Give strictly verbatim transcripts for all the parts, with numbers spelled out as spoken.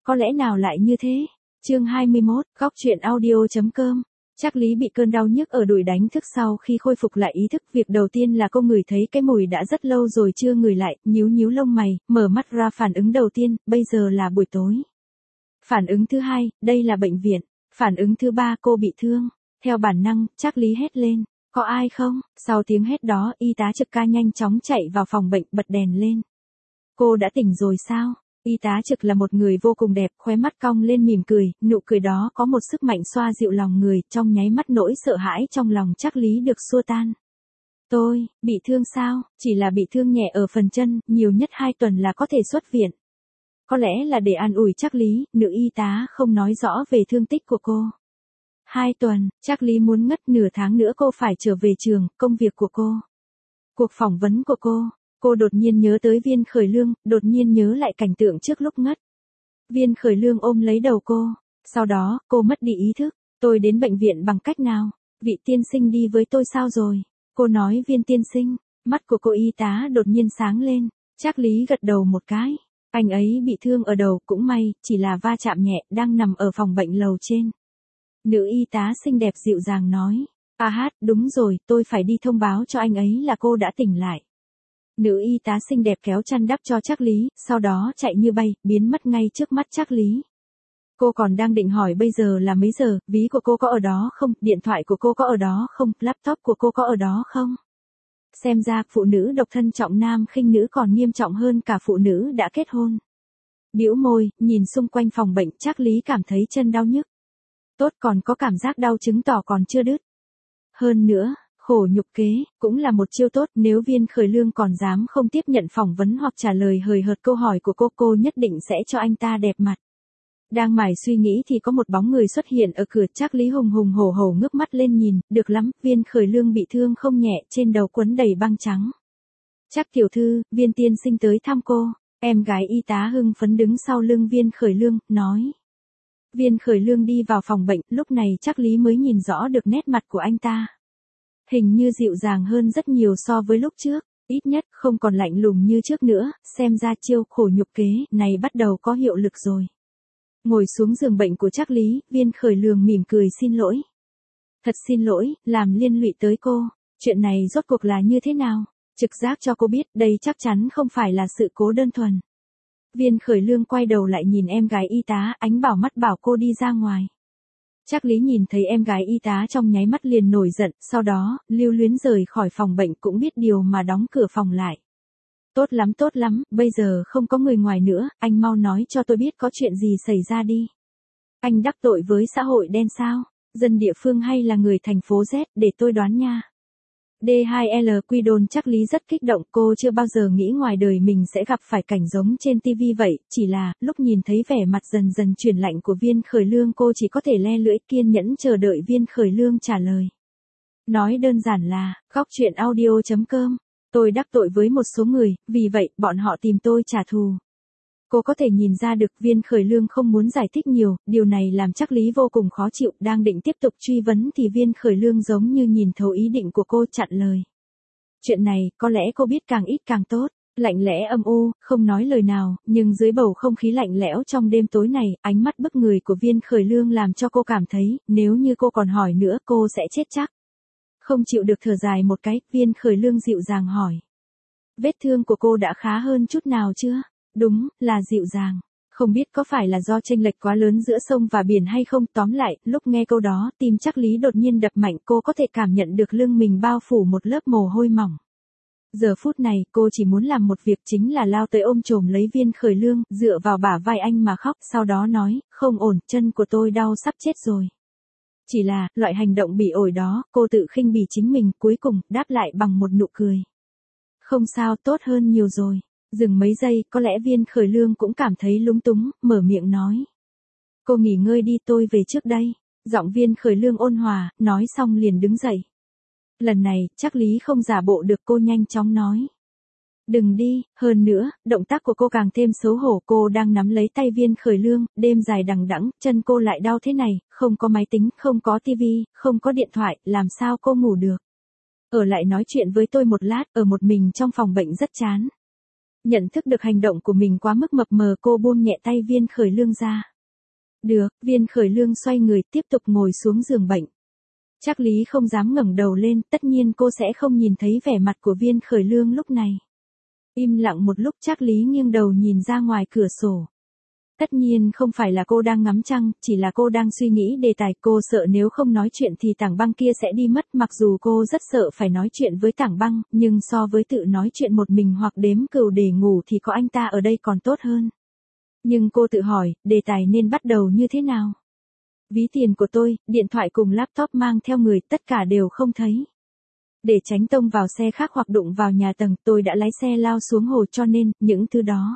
có lẽ nào lại như thế? Chương hai mươi mốt, góc truyện audio.com. Trác Lý bị cơn đau nhức ở đùi đánh thức sau khi khôi phục lại ý thức, việc đầu tiên là cô ngửi thấy cái mùi đã rất lâu rồi chưa ngửi lại, nhíu nhíu lông mày, mở mắt ra. Phản ứng đầu tiên, bây giờ là buổi tối. Phản ứng thứ hai, đây là bệnh viện. Phản ứng thứ ba, cô bị thương. Theo bản năng, Trác Lý hét lên, có ai không? Sau tiếng hét đó, y tá trực ca nhanh chóng chạy vào phòng bệnh, bật đèn lên. Cô đã tỉnh rồi sao? Y tá trực là một người vô cùng đẹp, khóe mắt cong lên mỉm cười, nụ cười đó có một sức mạnh xoa dịu lòng người, trong nháy mắt nỗi sợ hãi trong lòng Trác Lý được xua tan. Tôi, bị thương sao? Chỉ là bị thương nhẹ ở phần chân, nhiều nhất hai tuần là có thể xuất viện. Có lẽ là để an ủi Trác Lý, nữ y tá không nói rõ về thương tích của cô. Hai tuần, Trác Lý muốn ngất, nửa tháng nữa cô phải trở về trường, công việc của cô. Cuộc phỏng vấn của cô. Cô đột nhiên nhớ tới Viên Khởi Lương, đột nhiên nhớ lại cảnh tượng trước lúc ngất. Viên Khởi Lương ôm lấy đầu cô. Sau đó, cô mất đi ý thức. Tôi đến bệnh viện bằng cách nào? Vị tiên sinh đi với tôi sao rồi? Cô nói Viên tiên sinh. Mắt của cô y tá đột nhiên sáng lên. Trác Lý gật đầu một cái. Anh ấy bị thương ở đầu, cũng may, chỉ là va chạm nhẹ, đang nằm ở phòng bệnh lầu trên. Nữ y tá xinh đẹp dịu dàng nói. À hát, đúng rồi, tôi phải đi thông báo cho anh ấy là cô đã tỉnh lại. Nữ y tá xinh đẹp kéo chăn đắp cho Trác Lý, sau đó chạy như bay, biến mất ngay trước mắt Trác Lý. Cô còn đang định hỏi bây giờ là mấy giờ, ví của cô có ở đó không, điện thoại của cô có ở đó không, laptop của cô có ở đó không? Xem ra, phụ nữ độc thân trọng nam khinh nữ còn nghiêm trọng hơn cả phụ nữ đã kết hôn. Bĩu môi, nhìn xung quanh phòng bệnh, Trác Lý cảm thấy chân đau nhức. Tốt, còn có cảm giác đau chứng tỏ còn chưa đứt. Hơn nữa, khổ nhục kế, cũng là một chiêu tốt, nếu Viên Khởi Lương còn dám không tiếp nhận phỏng vấn hoặc trả lời hời hợt câu hỏi của cô, cô nhất định sẽ cho anh ta đẹp mặt. Đang mải suy nghĩ thì có một bóng người xuất hiện ở cửa. Trác Lý hùng hùng hổ hổ ngước mắt lên nhìn, được lắm, Viên Khởi Lương bị thương không nhẹ, trên đầu quấn đầy băng trắng. Trác tiểu thư, Viên tiên sinh tới thăm cô. Em gái y tá hưng phấn đứng sau lưng Viên Khởi Lương, nói. Viên Khởi Lương đi vào phòng bệnh, lúc này Trác Lý mới nhìn rõ được nét mặt của anh ta. Hình như dịu dàng hơn rất nhiều so với lúc trước, ít nhất không còn lạnh lùng như trước nữa, xem ra chiêu khổ nhục kế này bắt đầu có hiệu lực rồi. Ngồi xuống giường bệnh của Trác Lý, Viên Khởi Lương mỉm cười xin lỗi. Thật xin lỗi, làm liên lụy tới cô, chuyện này rốt cuộc là như thế nào? Trực giác cho cô biết đây chắc chắn không phải là sự cố đơn thuần. Viên Khởi Lương quay đầu lại nhìn em gái y tá, ánh bảo mắt bảo cô đi ra ngoài. Trác Lý nhìn thấy em gái y tá trong nháy mắt liền nổi giận, sau đó, lưu luyến rời khỏi phòng bệnh, cũng biết điều mà đóng cửa phòng lại. Tốt lắm tốt lắm, bây giờ không có người ngoài nữa, anh mau nói cho tôi biết có chuyện gì xảy ra đi. Anh đắc tội với xã hội đen sao? Dân địa phương hay là người thành phố Z, để tôi đoán nha. D hai L Quy Đôn. Trác Lý rất kích động, cô chưa bao giờ nghĩ ngoài đời mình sẽ gặp phải cảnh giống trên ti vi vậy, chỉ là, lúc nhìn thấy vẻ mặt dần dần chuyển lạnh của Viên Khởi Lương cô chỉ có thể le lưỡi kiên nhẫn chờ đợi Viên Khởi Lương trả lời. Nói đơn giản là, góc truyện audio.com, tôi đắc tội với một số người, vì vậy, bọn họ tìm tôi trả thù. Cô có thể nhìn ra được Viên Khởi Lương không muốn giải thích nhiều, điều này làm Trác Lý vô cùng khó chịu, đang định tiếp tục truy vấn thì Viên Khởi Lương giống như nhìn thấu ý định của cô, chặn lời. Chuyện này, có lẽ cô biết càng ít càng tốt, lạnh lẽ âm u, không nói lời nào, nhưng dưới bầu không khí lạnh lẽo trong đêm tối này, ánh mắt bức người của Viên Khởi Lương làm cho cô cảm thấy, nếu như cô còn hỏi nữa cô sẽ chết chắc. Không chịu được thở dài một cái, Viên Khởi Lương dịu dàng hỏi. Vết thương của cô đã khá hơn chút nào chưa? Đúng, là dịu dàng. Không biết có phải là do chênh lệch quá lớn giữa sông và biển hay không, tóm lại, lúc nghe câu đó, tim Trác Lý đột nhiên đập mạnh, cô có thể cảm nhận được lưng mình bao phủ một lớp mồ hôi mỏng. Giờ phút này, cô chỉ muốn làm một việc chính là lao tới ôm chồm lấy Viên Khởi Lương, dựa vào bả vai anh mà khóc, sau đó nói, không ổn, chân của tôi đau sắp chết rồi. Chỉ là, loại hành động bị ổi đó, cô tự khinh bỉ chính mình, cuối cùng, đáp lại bằng một nụ cười. Không sao, tốt hơn nhiều rồi. Dừng mấy giây, có lẽ Viên Khởi Lương cũng cảm thấy lúng túng, mở miệng nói. Cô nghỉ ngơi đi, tôi về trước đây. Giọng Viên Khởi Lương ôn hòa, nói xong liền đứng dậy. Lần này, Trác Lý không giả bộ được, cô nhanh chóng nói. Đừng đi, hơn nữa, động tác của cô càng thêm xấu hổ, cô đang nắm lấy tay Viên Khởi Lương, đêm dài đằng đẵng, chân cô lại đau thế này, không có máy tính, không có tivi, không có điện thoại, làm sao cô ngủ được. Ở lại nói chuyện với tôi một lát, ở một mình trong phòng bệnh rất chán. Nhận thức được hành động của mình quá mức mập mờ, cô buông nhẹ tay Viên Khởi Lương ra. Được, Viên Khởi Lương xoay người tiếp tục ngồi xuống giường bệnh. Trác Lý không dám ngẩng đầu lên, tất nhiên cô sẽ không nhìn thấy vẻ mặt của Viên Khởi Lương lúc này. Im lặng một lúc, Trác Lý nghiêng đầu nhìn ra ngoài cửa sổ. Tất nhiên không phải là cô đang ngắm trăng, chỉ là cô đang suy nghĩ đề tài. Cô sợ nếu không nói chuyện thì Tảng Băng kia sẽ đi mất. Mặc dù cô rất sợ phải nói chuyện với Tảng Băng, nhưng so với tự nói chuyện một mình hoặc đếm cừu để ngủ thì có anh ta ở đây còn tốt hơn. Nhưng cô tự hỏi, đề tài nên bắt đầu như thế nào? Ví tiền của tôi, điện thoại cùng laptop mang theo người, tất cả đều không thấy. Để tránh tông vào xe khác hoặc đụng vào nhà tầng, tôi đã lái xe lao xuống hồ, cho nên, những thứ đó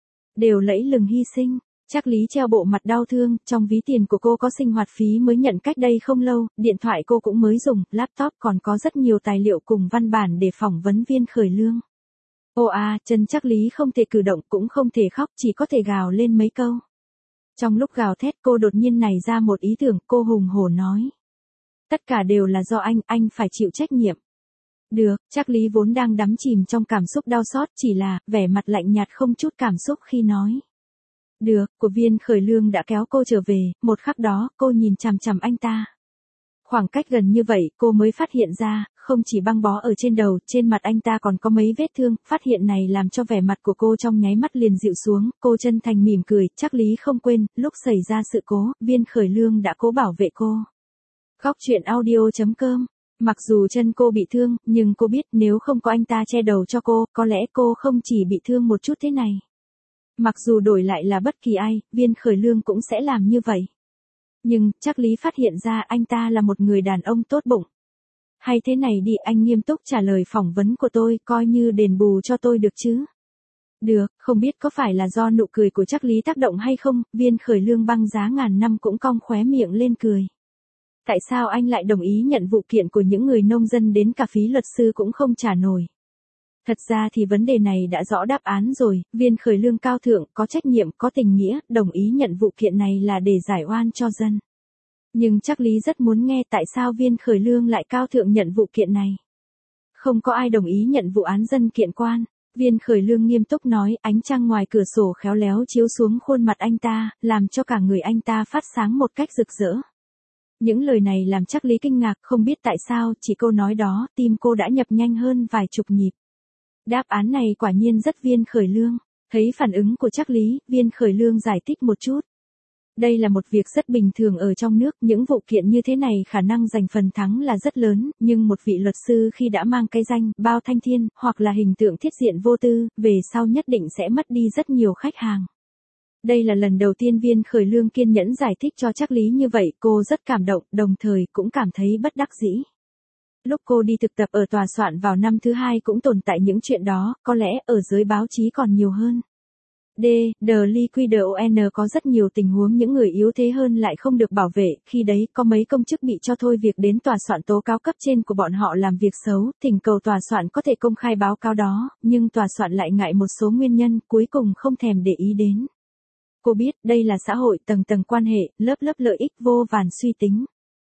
đều lẫy lừng hy sinh. Trác Lý treo bộ mặt đau thương, trong ví tiền của cô có sinh hoạt phí mới nhận cách đây không lâu, điện thoại cô cũng mới dùng, laptop còn có rất nhiều tài liệu cùng văn bản để phỏng vấn Viên Khởi Lương. Ô à, chân Trác Lý không thể cử động, cũng không thể khóc, chỉ có thể gào lên mấy câu. Trong lúc gào thét, cô đột nhiên nảy ra một ý tưởng, cô hùng hổ nói. Tất cả đều là do anh, anh phải chịu trách nhiệm. Được, Trác Lý vốn đang đắm chìm trong cảm xúc đau xót, chỉ là, vẻ mặt lạnh nhạt không chút cảm xúc khi nói. Được, của Viên Khởi Lương đã kéo cô trở về, một khắc đó, cô nhìn chằm chằm anh ta. Khoảng cách gần như vậy, cô mới phát hiện ra, không chỉ băng bó ở trên đầu, trên mặt anh ta còn có mấy vết thương. Phát hiện này làm cho vẻ mặt của cô trong nháy mắt liền dịu xuống, cô chân thành mỉm cười. Trác Lý không quên, lúc xảy ra sự cố, Viên Khởi Lương đã cố bảo vệ cô. Góc truyện audio chấm com. Mặc dù chân cô bị thương, nhưng cô biết nếu không có anh ta che đầu cho cô, có lẽ cô không chỉ bị thương một chút thế này. Mặc dù đổi lại là bất kỳ ai, Viên Khởi Lương cũng sẽ làm như vậy. Nhưng, Trác Lý phát hiện ra anh ta là một người đàn ông tốt bụng. Hay thế này đi, anh nghiêm túc trả lời phỏng vấn của tôi, coi như đền bù cho tôi được chứ? Được, không biết có phải là do nụ cười của Trác Lý tác động hay không, Viên Khởi Lương băng giá ngàn năm cũng cong khóe miệng lên cười. Tại sao anh lại đồng ý nhận vụ kiện của những người nông dân đến cả phí luật sư cũng không trả nổi? Thật ra thì vấn đề này đã rõ đáp án rồi, Viên Khởi Lương cao thượng, có trách nhiệm, có tình nghĩa, đồng ý nhận vụ kiện này là để giải oan cho dân. Nhưng Trác Lý rất muốn nghe tại sao Viên Khởi Lương lại cao thượng nhận vụ kiện này. Không có ai đồng ý nhận vụ án dân kiện quan. Viên Khởi Lương nghiêm túc nói, ánh trăng ngoài cửa sổ khéo léo chiếu xuống khuôn mặt anh ta, làm cho cả người anh ta phát sáng một cách rực rỡ. Những lời này làm Trác Lý kinh ngạc, không biết tại sao, chỉ câu nói đó, tim cô đã nhập nhanh hơn vài chục nhịp. Đáp án này quả nhiên rất Viên Khởi Lương. Thấy phản ứng của Trác Lý, Viên Khởi Lương giải thích một chút. Đây là một việc rất bình thường ở trong nước, những vụ kiện như thế này khả năng giành phần thắng là rất lớn, nhưng một vị luật sư khi đã mang cái danh, bao thanh thiên, hoặc là hình tượng thiết diện vô tư, về sau nhất định sẽ mất đi rất nhiều khách hàng. Đây là lần đầu tiên Viên Khởi Lương kiên nhẫn giải thích cho Trác Lý như vậy, cô rất cảm động, đồng thời cũng cảm thấy bất đắc dĩ. Lúc cô đi thực tập ở tòa soạn vào năm thứ hai cũng tồn tại những chuyện đó, có lẽ ở giới báo chí còn nhiều hơn. D. The Liquidation có rất nhiều tình huống những người yếu thế hơn lại không được bảo vệ, khi đấy có mấy công chức bị cho thôi việc đến tòa soạn tố cáo cấp trên của bọn họ làm việc xấu, thỉnh cầu tòa soạn có thể công khai báo cáo đó, nhưng tòa soạn lại ngại một số nguyên nhân, cuối cùng không thèm để ý đến. Cô biết đây là xã hội, tầng tầng quan hệ, lớp lớp lợi ích vô vàn suy tính.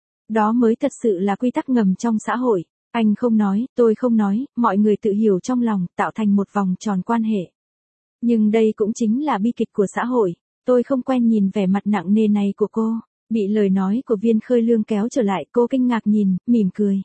Đó mới thật sự là quy tắc ngầm trong xã hội. Anh không nói, tôi không nói, mọi người tự hiểu trong lòng, tạo thành một vòng tròn quan hệ. Nhưng đây cũng chính là bi kịch của xã hội. Tôi không quen nhìn vẻ mặt nặng nề này của cô. Bị lời nói của Viên Khởi Lương kéo trở lại, cô kinh ngạc nhìn, mỉm cười.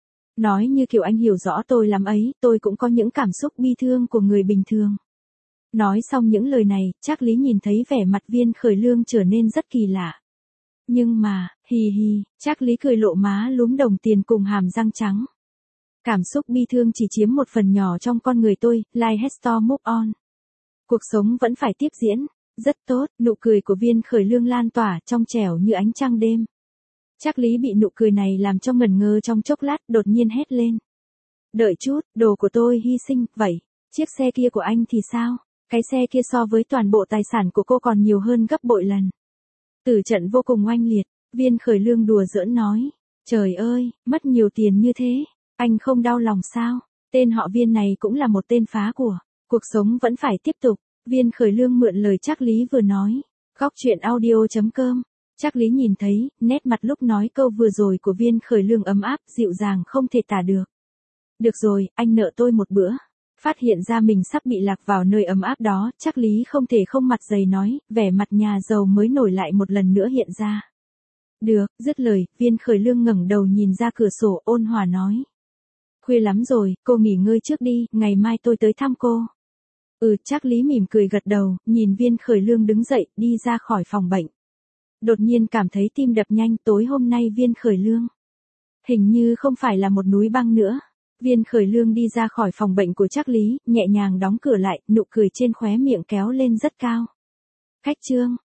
Nói như kiểu anh hiểu rõ tôi lắm ấy, tôi cũng có những cảm xúc bi thương của người bình thường. Nói xong những lời này, Trác Lý nhìn thấy vẻ mặt Viên Khởi Lương trở nên rất kỳ lạ. Nhưng mà, hì hì, Trác Lý cười lộ má lúm đồng tiền cùng hàm răng trắng. Cảm xúc bi thương chỉ chiếm một phần nhỏ trong con người tôi, life has to move on. Cuộc sống vẫn phải tiếp diễn. Rất tốt, nụ cười của Viên Khởi Lương lan tỏa trong trẻo như ánh trăng đêm. Trác Lý bị nụ cười này làm cho ngẩn ngơ trong chốc lát, đột nhiên hét lên. Đợi chút, đồ của tôi hy sinh, vậy, chiếc xe kia của anh thì sao? Cái xe kia so với toàn bộ tài sản của cô còn nhiều hơn gấp bội lần. Tử trận vô cùng oanh liệt, Viên Khởi Lương đùa giỡn nói. Trời ơi, mất nhiều tiền như thế, anh không đau lòng sao? Tên họ Viên này cũng là một tên phá của. Cuộc sống vẫn phải tiếp tục. Viên Khởi Lương mượn lời Trác Lý vừa nói. Góc truyện audio chấm com. Trác Lý nhìn thấy, nét mặt lúc nói câu vừa rồi của Viên Khởi Lương ấm áp, dịu dàng không thể tả được. Được rồi, anh nợ tôi một bữa. Phát hiện ra mình sắp bị lạc vào nơi ấm áp đó, Trác Lý không thể không mặt dày nói, vẻ mặt nhà giàu mới nổi lại một lần nữa hiện ra. Được, dứt lời, Viên Khởi Lương ngẩng đầu nhìn ra cửa sổ ôn hòa nói. Khuya lắm rồi, cô nghỉ ngơi trước đi, ngày mai tôi tới thăm cô. Ừ, Trác Lý mỉm cười gật đầu, nhìn Viên Khởi Lương đứng dậy, đi ra khỏi phòng bệnh. Đột nhiên cảm thấy tim đập nhanh, tối hôm nay Viên Khởi Lương hình như không phải là một núi băng nữa. Viên Khởi Lương đi ra khỏi phòng bệnh của Trác Lý, nhẹ nhàng đóng cửa lại, nụ cười trên khóe miệng kéo lên rất cao. Khách Trương,